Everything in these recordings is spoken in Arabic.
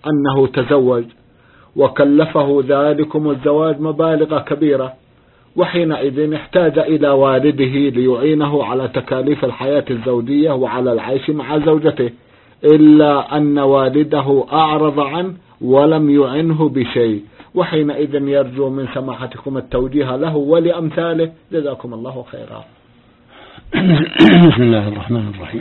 أنه تزوج وكلفه ذلكم الزواج مبالغ كبيرة، وحينئذ احتاج إلى والده ليعينه على تكاليف الحياة الزوجية وعلى العيش مع زوجته، إلا أن والده أعرض عنه ولم يعنه بشيء، وحينئذ يرجو من سماحتكم التوجيه له ولأمثاله، جزاكم الله خيرا. بسم الله الرحمن الرحيم.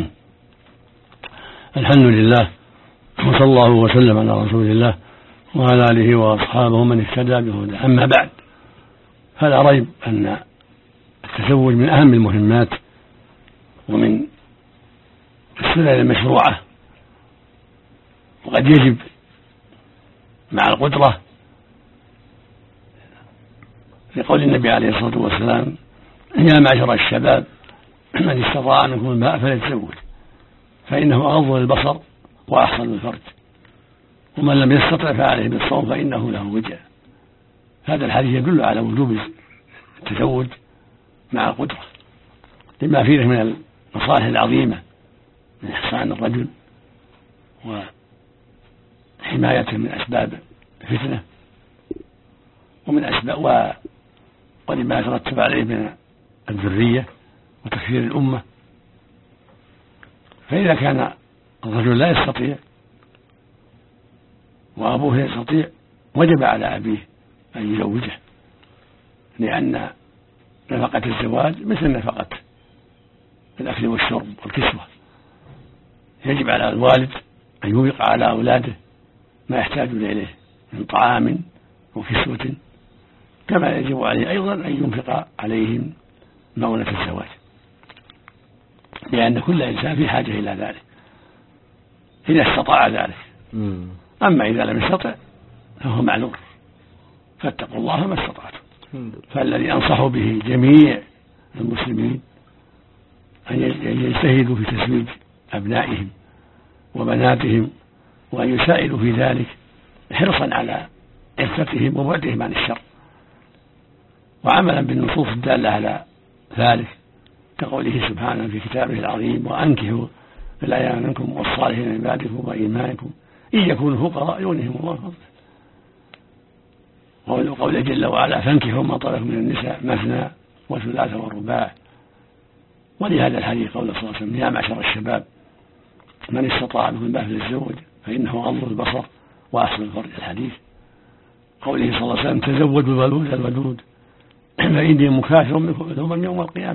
الحمد لله، وصلى الله وسلم على رسول الله وعلى آله وأصحابه من اهتدى بهداه. أما بعد، فلا ريب أن التزوج من أهم المهمات ومن السنن المشروعة، وقد يجب مع القدرة، لقول النبي عليه الصلاة والسلام: يا معشر الشباب من استطاع منكم الباء فليتزوج فإنه أغض للبصر وأحصن للفرج، ومن لم يستطع فعليه بالصوم فإنه له وجه. هذا الحديث يدل على وجوب التزوج مع القدرة، لما فيه من المصالح العظيمة من إحصان الرجل وحمايته من أسباب الفتنة ومن أسباب ولما يترتب عليه من الذرية وتكثير الأمة. فإذا كان الرجل لا يستطيع وأبوه يستطيع، وجب على أبيه أن يزوجه، لأن نفقة الزواج مثل نفقة الأكل والشرب والكسوة. يجب على الوالد أن ينفق على أولاده ما يحتاجون إليه من طعام وكسوة، كما يجب عليه أيضا أن ينفق عليهم مؤونة الزواج، لأن كل إنسان في حاجة إلى ذلك إذا استطاع ذلك. أما إذا لم يستطع فهو معذور، فاتقوا الله ما استطعتم. فالذي أنصح به جميع المسلمين أن يجتهدوا في تزويج أبنائهم وبناتهم، وأن يسائلوا في ذلك حرصا على عفتهم وبعدهم عن الشر، وعملا بالنصوص الدالة على ذلك، كقوله سبحانه في كتابه العظيم: وأنكحوا الأيام منكم والصالحين من بعدكم وإيمانكم إن يكونوا فقراء يغنيهم الله فضله. وقوله جل وعلا: فانكحوا ما طاب لكم من النساء مثنى وثلاث ورباع. ولهذا الحديث قول صلى الله عليه وسلم: يا معشر الشباب من استطاع منكم الباء فليتزوج فإنه أغض للبصر وأحسن الفرج. الحديث قوله صلى الله عليه وسلم: تزوجوا الولود الودود فإني مكاثر منكم يوم القيامة.